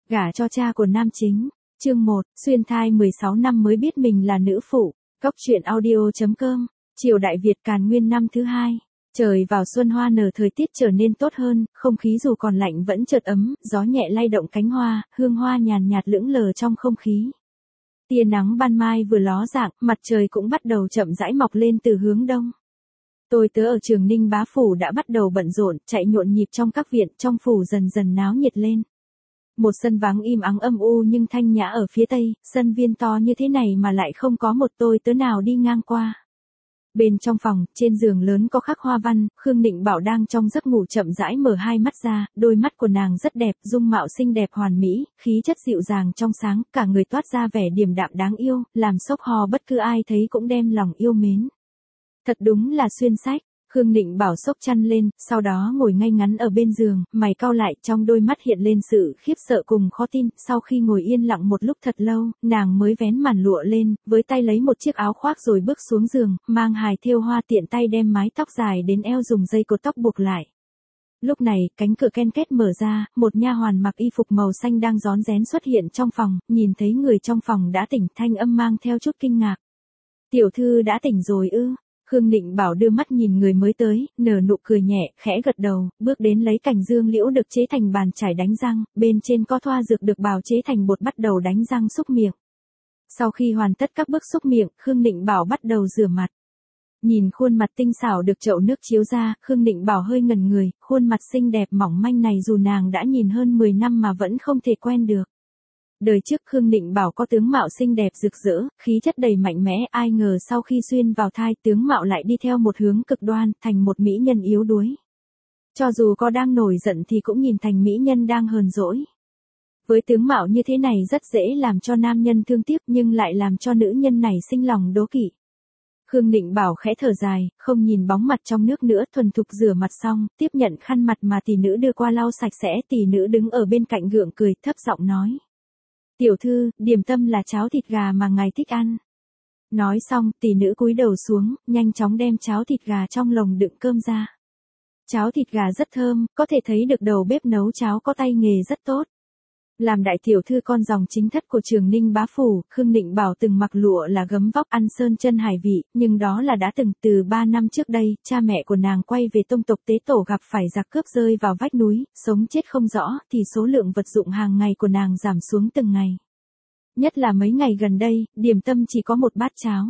Gả cho cha của nam chính. Chương 1, xuyên thai 16 năm mới biết mình là nữ phụ. Cốc truyện audio.com. Triều Đại Việt Càn Nguyên năm thứ 2. Trời vào xuân hoa nở, thời tiết trở nên tốt hơn, không khí dù còn lạnh vẫn chợt ấm, gió nhẹ lay động cánh hoa, hương hoa nhàn nhạt lững lờ trong không khí. Tia nắng ban mai vừa ló dạng, mặt trời cũng bắt đầu chậm rãi mọc lên từ hướng đông. Tôi tớ ở Trường Ninh bá phủ đã bắt đầu bận rộn, chạy nhộn nhịp trong các viện, trong phủ dần dần náo nhiệt lên. Một sân vắng im ắng âm u nhưng thanh nhã ở phía tây, sân viên to như thế này mà lại không có một tôi tớ nào đi ngang qua. Bên trong phòng, trên giường lớn có khắc hoa văn, Khương Nịnh Bảo đang trong giấc ngủ chậm rãi mở hai mắt ra, đôi mắt của nàng rất đẹp, dung mạo xinh đẹp hoàn mỹ, khí chất dịu dàng trong sáng, cả người toát ra vẻ điềm đạm đáng yêu, làm sốc hò bất cứ ai thấy cũng đem lòng yêu mến. Thật đúng là xuyên sách. Khương Nịnh Bảo xốc chăn lên, sau đó ngồi ngay ngắn ở bên giường, mày cau lại, trong đôi mắt hiện lên sự khiếp sợ cùng khó tin. Sau khi ngồi yên lặng một lúc thật lâu, nàng mới vén màn lụa lên, với tay lấy một chiếc áo khoác rồi bước xuống giường, mang hài thêu hoa, tiện tay đem mái tóc dài đến eo dùng dây cột tóc buộc lại. Lúc này, cánh cửa ken két mở ra, một nha hoàn mặc y phục màu xanh đang rón rén xuất hiện trong phòng, nhìn thấy người trong phòng đã tỉnh, thanh âm mang theo chút kinh ngạc. Tiểu thư đã tỉnh rồi ư? Khương Nịnh Bảo đưa mắt nhìn người mới tới, nở nụ cười nhẹ, khẽ gật đầu, bước đến lấy cành dương liễu được chế thành bàn chải đánh răng, bên trên có thoa dược được bào chế thành bột, bắt đầu đánh răng xúc miệng. Sau khi hoàn tất các bước xúc miệng, Khương Nịnh Bảo bắt đầu rửa mặt. Nhìn khuôn mặt tinh xảo được chậu nước chiếu ra, Khương Nịnh Bảo hơi ngẩn người, khuôn mặt xinh đẹp mỏng manh này dù nàng đã nhìn hơn 10 năm mà vẫn không thể quen được. Đời trước Khương Nịnh Bảo có tướng mạo xinh đẹp rực rỡ, khí chất đầy mạnh mẽ, ai ngờ sau khi xuyên vào thai, tướng mạo lại đi theo một hướng cực đoan, thành một mỹ nhân yếu đuối. Cho dù có đang nổi giận thì cũng nhìn thành mỹ nhân đang hờn dỗi. Với tướng mạo như thế này rất dễ làm cho nam nhân thương tiếc nhưng lại làm cho nữ nhân này sinh lòng đố kỵ. Khương Nịnh Bảo khẽ thở dài, không nhìn bóng mặt trong nước nữa, thuần thục rửa mặt xong, tiếp nhận khăn mặt mà tỷ nữ đưa qua lau sạch sẽ. Tỷ nữ đứng ở bên cạnh gượng cười, thấp giọng nói. Tiểu thư, điểm tâm là cháo thịt gà mà ngài thích ăn. Nói xong, tỷ nữ cúi đầu xuống, nhanh chóng đem cháo thịt gà trong lồng đựng cơm ra. Cháo thịt gà rất thơm, có thể thấy được đầu bếp nấu cháo có tay nghề rất tốt. Làm đại tiểu thư con dòng chính thất của Trường Ninh bá phủ, Khương Nịnh Bảo từng mặc lụa là gấm vóc, ăn sơn chân hải vị, nhưng đó là đã từng. Từ 3 năm trước đây, cha mẹ của nàng quay về tông tộc Tế Tổ gặp phải giặc cướp rơi vào vách núi, sống chết không rõ, thì số lượng vật dụng hàng ngày của nàng giảm xuống từng ngày. Nhất là mấy ngày gần đây, điểm tâm chỉ có một bát cháo.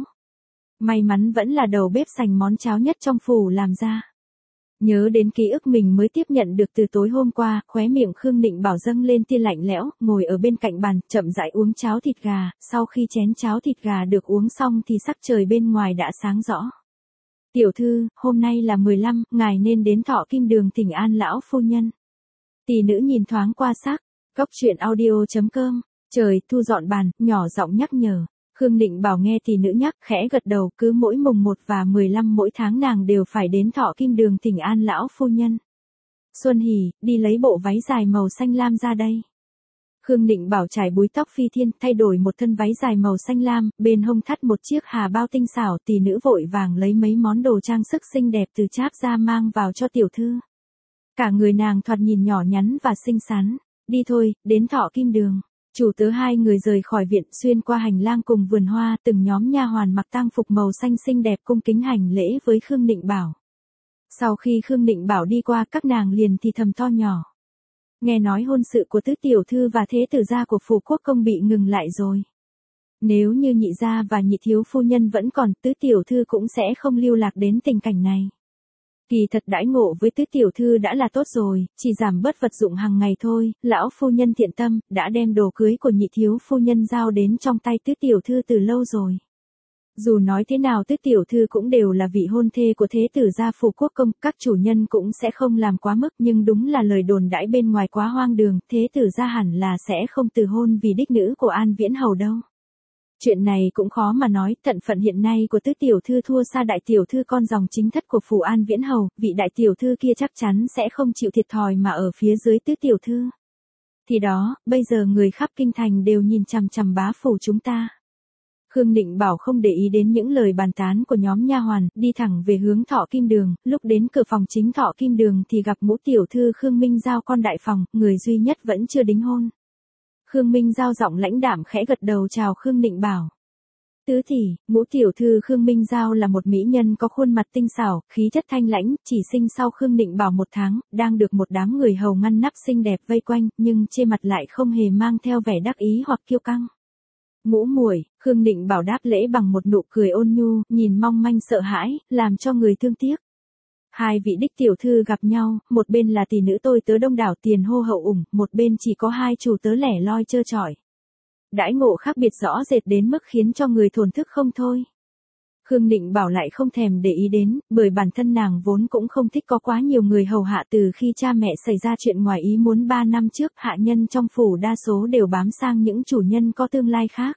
May mắn vẫn là đầu bếp sành món cháo nhất trong phủ làm ra. Nhớ đến ký ức mình mới tiếp nhận được từ tối hôm qua, khóe miệng Khương Nịnh Bảo dâng lên tia lạnh lẽo, ngồi ở bên cạnh bàn, chậm rãi uống cháo thịt gà. Sau khi chén cháo thịt gà được uống xong thì sắc trời bên ngoài đã sáng rõ. Tiểu thư, hôm nay là 15, ngài nên đến Thọ Kim Đường thỉnh an lão phu nhân. Tỷ nữ nhìn thoáng qua sắc. Cốc truyện audio.com. Trời thu dọn bàn, nhỏ giọng nhắc nhở. Khương Nịnh Bảo nghe tỷ nữ nhắc, khẽ gật đầu, cứ mỗi mùng 1 và 15 mỗi tháng nàng đều phải đến Thọ Kim Đường thỉnh an lão phu nhân. Xuân Hỉ, đi lấy bộ váy dài màu xanh lam ra đây. Khương Nịnh Bảo trải búi tóc phi thiên, thay đổi một thân váy dài màu xanh lam, bên hông thắt một chiếc hà bao tinh xảo. Tỷ nữ vội vàng lấy mấy món đồ trang sức xinh đẹp từ cháp ra mang vào cho tiểu thư. Cả người nàng thoạt nhìn nhỏ nhắn và xinh xắn. Đi thôi, đến Thọ Kim Đường. Chủ tớ hai người rời khỏi viện, xuyên qua hành lang cùng vườn hoa, từng nhóm nha hoàn mặc tang phục màu xanh xinh đẹp cung kính hành lễ với Khương Nịnh Bảo. Sau khi Khương Nịnh Bảo đi qua, các nàng liền thì thầm to nhỏ. Nghe nói hôn sự của tứ tiểu thư và thế tử gia của phủ quốc công bị ngừng lại rồi. Nếu như nhị gia và nhị thiếu phu nhân vẫn còn, tứ tiểu thư cũng sẽ không lưu lạc đến tình cảnh này. Kỳ thật đãi ngộ với tứ tiểu thư đã là tốt rồi, chỉ giảm bớt vật dụng hàng ngày thôi. Lão phu nhân thiện tâm, đã đem đồ cưới của nhị thiếu phu nhân giao đến trong tay tứ tiểu thư từ lâu rồi. Dù nói thế nào tứ tiểu thư cũng đều là vị hôn thê của thế tử gia phủ quốc công, các chủ nhân cũng sẽ không làm quá mức, nhưng đúng là lời đồn đãi bên ngoài quá hoang đường, thế tử gia hẳn là sẽ không từ hôn vì đích nữ của An Viễn Hầu đâu. Chuyện này cũng khó mà nói, thận phận hiện nay của tứ tiểu thư thua xa đại tiểu thư con dòng chính thất của phủ An Viễn Hầu, vị đại tiểu thư kia chắc chắn sẽ không chịu thiệt thòi mà ở phía dưới tứ tiểu thư. Thì đó, bây giờ người khắp kinh thành đều nhìn chằm chằm bá phủ chúng ta. Khương Nịnh Bảo không để ý đến những lời bàn tán của nhóm nha hoàn, đi thẳng về hướng Thọ Kim Đường. Lúc đến cửa phòng chính Thọ Kim Đường thì gặp ngũ tiểu thư Khương Minh Giao con đại phòng, người duy nhất vẫn chưa đính hôn. Khương Minh Giao giọng lãnh đạm khẽ gật đầu chào Khương Nịnh Bảo. Tứ tỷ, ngũ tiểu thư Khương Minh Giao là một mỹ nhân có khuôn mặt tinh xảo, khí chất thanh lãnh, chỉ sinh sau Khương Nịnh Bảo 1 tháng, đang được một đám người hầu ngăn nắp xinh đẹp vây quanh, nhưng trên mặt lại không hề mang theo vẻ đắc ý hoặc kiêu căng. Ngũ muội, Khương Nịnh Bảo đáp lễ bằng một nụ cười ôn nhu, nhìn mong manh sợ hãi, làm cho người thương tiếc. Hai vị đích tiểu thư gặp nhau, một bên là tỷ nữ tôi tớ đông đảo tiền hô hậu ủng, một bên chỉ có hai chủ tớ lẻ loi trơ trọi. Đãi ngộ khác biệt rõ rệt đến mức khiến cho người thổn thức không thôi. Khương Nịnh Bảo lại không thèm để ý đến, bởi bản thân nàng vốn cũng không thích có quá nhiều người hầu hạ từ khi cha mẹ xảy ra chuyện ngoài ý muốn 3 năm trước, hạ nhân trong phủ đa số đều bám sang những chủ nhân có tương lai khác.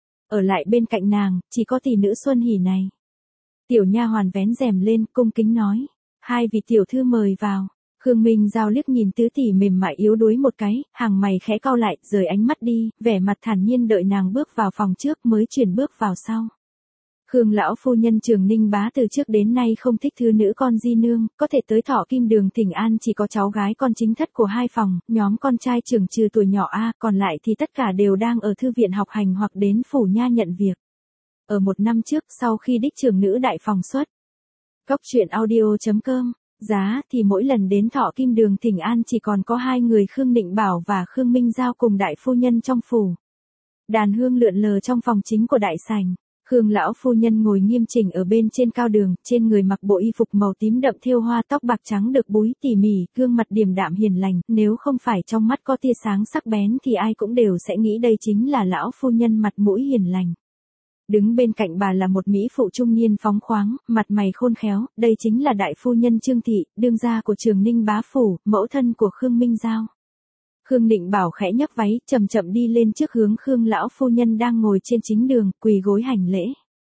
Ở lại bên cạnh nàng, chỉ có tỷ nữ Xuân Hỷ này. Tiểu nha hoàn vén rèm lên, cung kính nói, hai vị tiểu thư mời vào. Khương Minh Giao liếc nhìn tứ tỷ mềm mại yếu đuối một cái, hàng mày khẽ cau lại, rời ánh mắt đi, vẻ mặt thản nhiên đợi nàng bước vào phòng trước mới chuyển bước vào sau. Khương lão phu nhân Trường Ninh Bá từ trước đến nay không thích thứ nữ con di nương, có thể tới Thọ Kim Đường thỉnh an chỉ có cháu gái con chính thất của 2 phòng, nhóm con trai trưởng trừ tuổi nhỏ A, còn lại thì tất cả đều đang ở thư viện học hành hoặc đến phủ nha nhận việc. Ở 1 năm trước, sau khi đích trưởng nữ đại phòng xuất Cốc truyện audio.com, giá thì mỗi lần đến Thọ Kim Đường thỉnh an chỉ còn có 2 người Khương Nịnh Bảo và Khương Minh Giao cùng đại phu nhân trong phủ. Đàn hương lượn lờ trong phòng chính của đại sảnh. Khương lão phu nhân ngồi nghiêm chỉnh ở bên trên cao đường, trên người mặc bộ y phục màu tím đậm thêu hoa, tóc bạc trắng được búi tỉ mỉ, gương mặt điềm đạm hiền lành, nếu không phải trong mắt có tia sáng sắc bén thì ai cũng đều sẽ nghĩ đây chính là lão phu nhân mặt mũi hiền lành. Đứng bên cạnh bà là một mỹ phụ trung niên phóng khoáng, mặt mày khôn khéo, đây chính là đại phu nhân Trương Thị, đương gia của Trường Ninh Bá phủ, mẫu thân của Khương Minh Giao. Khương Nịnh Bảo khẽ nhấc váy, chậm chậm đi lên trước hướng Khương lão phu nhân đang ngồi trên chính đường, quỳ gối hành lễ.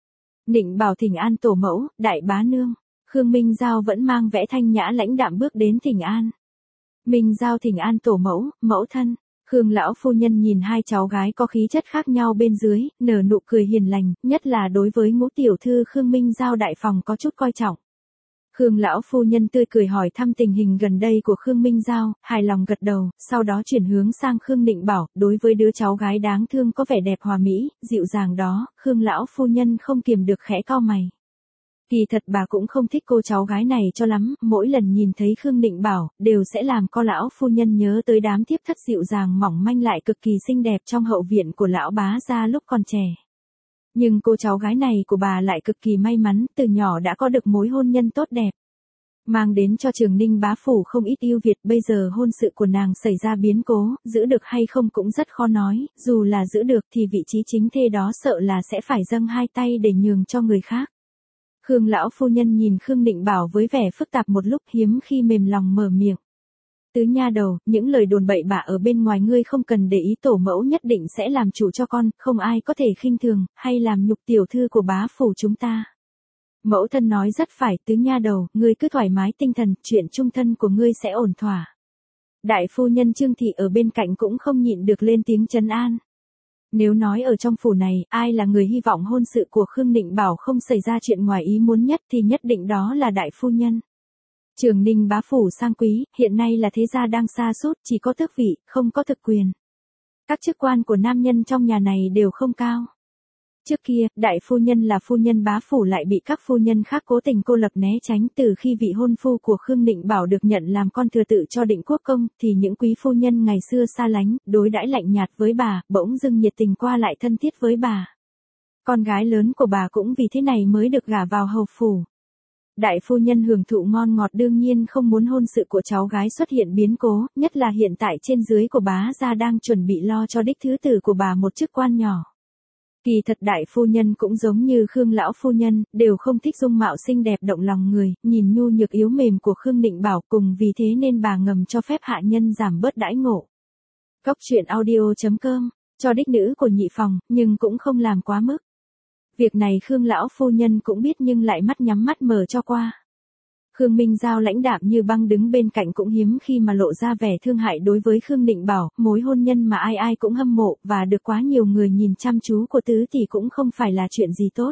Nịnh Bảo thỉnh an tổ mẫu, đại bá nương. Khương Minh Giao vẫn mang vẻ thanh nhã lãnh đạm bước đến thỉnh an. Minh Giao thỉnh an tổ mẫu, mẫu thân. Khương lão phu nhân nhìn hai cháu gái có khí chất khác nhau bên dưới, nở nụ cười hiền lành, nhất là đối với ngũ tiểu thư Khương Minh Giao đại phòng có chút coi trọng. Khương lão phu nhân tươi cười hỏi thăm tình hình gần đây của Khương Minh Giao, hài lòng gật đầu, sau đó chuyển hướng sang Khương Nịnh Bảo, đối với đứa cháu gái đáng thương có vẻ đẹp hòa mỹ, dịu dàng đó, Khương lão phu nhân không kiềm được khẽ cau mày. Kỳ thật bà cũng không thích cô cháu gái này cho lắm, mỗi lần nhìn thấy Khương Nịnh Bảo, đều sẽ làm cô lão phu nhân nhớ tới đám thiếp thất dịu dàng mỏng manh lại cực kỳ xinh đẹp trong hậu viện của lão bá gia lúc còn trẻ. Nhưng cô cháu gái này của bà lại cực kỳ may mắn, từ nhỏ đã có được mối hôn nhân tốt đẹp. Mang đến cho Trường Ninh Bá phủ không ít ưu việt, bây giờ hôn sự của nàng xảy ra biến cố, giữ được hay không cũng rất khó nói, dù là giữ được thì vị trí chính thê đó sợ là sẽ phải dâng hai tay để nhường cho người khác. Khương lão phu nhân nhìn Khương Nịnh Bảo với vẻ phức tạp một lúc, hiếm khi mềm lòng mở miệng. Tứ nha đầu, những lời đồn bậy bạ ở bên ngoài ngươi không cần để ý, tổ mẫu nhất định sẽ làm chủ cho con, không ai có thể khinh thường, hay làm nhục tiểu thư của bá phủ chúng ta. Mẫu thân nói rất phải, tứ nha đầu, ngươi cứ thoải mái tinh thần, chuyện chung thân của ngươi sẽ ổn thỏa. Đại phu nhân Trương Thị ở bên cạnh cũng không nhịn được lên tiếng trấn an. Nếu nói ở trong phủ này, ai là người hy vọng hôn sự của Khương Nịnh Bảo không xảy ra chuyện ngoài ý muốn nhất thì nhất định đó là đại phu nhân. Trường Ninh Bá phủ sang quý, hiện nay là thế gia đang sa sút, chỉ có tước vị, không có thực quyền. Các chức quan của nam nhân trong nhà này đều không cao. Trước kia, đại phu nhân là phu nhân bá phủ lại bị các phu nhân khác cố tình cô lập né tránh, từ khi vị hôn phu của Khương Nịnh Bảo được nhận làm con thừa tự cho Định Quốc công, thì những quý phu nhân ngày xưa xa lánh, đối đãi lạnh nhạt với bà, bỗng dưng nhiệt tình qua lại thân thiết với bà. Con gái lớn của bà cũng vì thế này mới được gả vào hầu phủ. Đại phu nhân hưởng thụ ngon ngọt đương nhiên không muốn hôn sự của cháu gái xuất hiện biến cố, nhất là hiện tại trên dưới của bá gia đang chuẩn bị lo cho đích thứ tử của bà một chức quan nhỏ. Kỳ thật đại phu nhân cũng giống như Khương lão phu nhân, đều không thích dung mạo xinh đẹp động lòng người, nhìn nhu nhược yếu mềm của Khương Nịnh Bảo, cùng vì thế nên bà ngầm cho phép hạ nhân giảm bớt đãi ngộ. Cốc truyện audio.com, cho đích nữ của nhị phòng, nhưng cũng không làm quá mức. Việc này Khương lão phu nhân cũng biết nhưng lại mắt nhắm mắt mở cho qua. Khương Minh Giao lãnh đạm như băng đứng bên cạnh cũng hiếm khi mà lộ ra vẻ thương hại đối với Khương Nịnh Bảo, mối hôn nhân mà ai ai cũng hâm mộ, và được quá nhiều người nhìn chăm chú của tứ thì cũng không phải là chuyện gì tốt.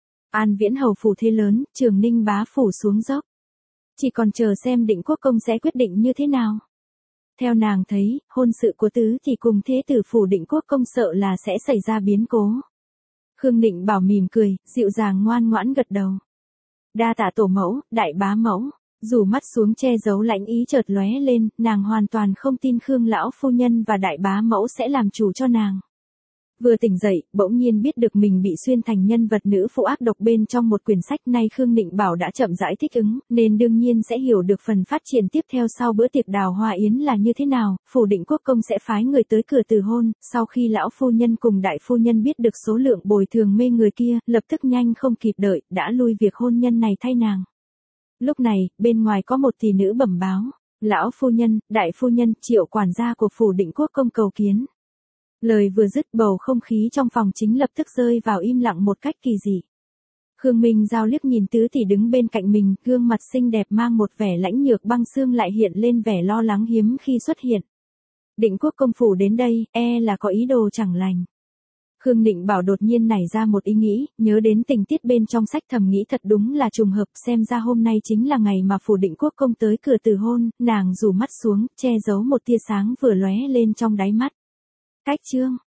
An Viễn hầu phủ thế lớn, Trường Ninh Bá phủ xuống dốc. Chỉ còn chờ xem Định Quốc công sẽ quyết định như thế nào. Theo nàng thấy, hôn sự của tứ thì cùng thế tử Phủ Định Quốc công sợ là sẽ xảy ra biến cố. Khương Định Bảo mỉm cười, dịu dàng ngoan ngoãn gật đầu. Đa tạ tổ mẫu, đại bá mẫu. Rủ mắt xuống che giấu lãnh ý chợt lóe lên, nàng hoàn toàn không tin Khương lão phu nhân và đại bá mẫu sẽ làm chủ cho nàng. Vừa tỉnh dậy, bỗng nhiên biết được mình bị xuyên thành nhân vật nữ phụ ác độc bên trong một quyển sách, nay Khương Định Bảo đã chậm rãi thích ứng, nên đương nhiên sẽ hiểu được phần phát triển tiếp theo sau bữa tiệc đào hoa yến là như thế nào. Phủ Định Quốc công sẽ phái người tới cửa từ hôn, sau khi lão phu nhân cùng đại phu nhân biết được số lượng bồi thường mê người kia, lập tức nhanh không kịp đợi, đã lui việc hôn nhân này thay nàng. Lúc này, bên ngoài có một tỷ nữ bẩm báo, lão phu nhân, đại phu nhân, Triệu quản gia của Phủ Định Quốc công cầu kiến. Lời vừa dứt, bầu không khí trong phòng chính lập tức rơi vào im lặng một cách kỳ dị. Khương Minh Giao liếc nhìn tứ tỷ đứng bên cạnh mình, gương mặt xinh đẹp mang một vẻ lãnh nhược băng xương lại hiện lên vẻ lo lắng hiếm khi xuất hiện. Định Quốc công phủ đến đây, là có ý đồ chẳng lành. Khương Định Bảo đột nhiên nảy ra một ý nghĩ, nhớ đến tình tiết bên trong sách thầm nghĩ thật đúng là trùng hợp, xem ra hôm nay chính là ngày mà Phủ Định Quốc công tới cửa từ hôn, nàng rủ mắt xuống, che giấu một tia sáng vừa lóe lên trong đáy mắt. Cách chương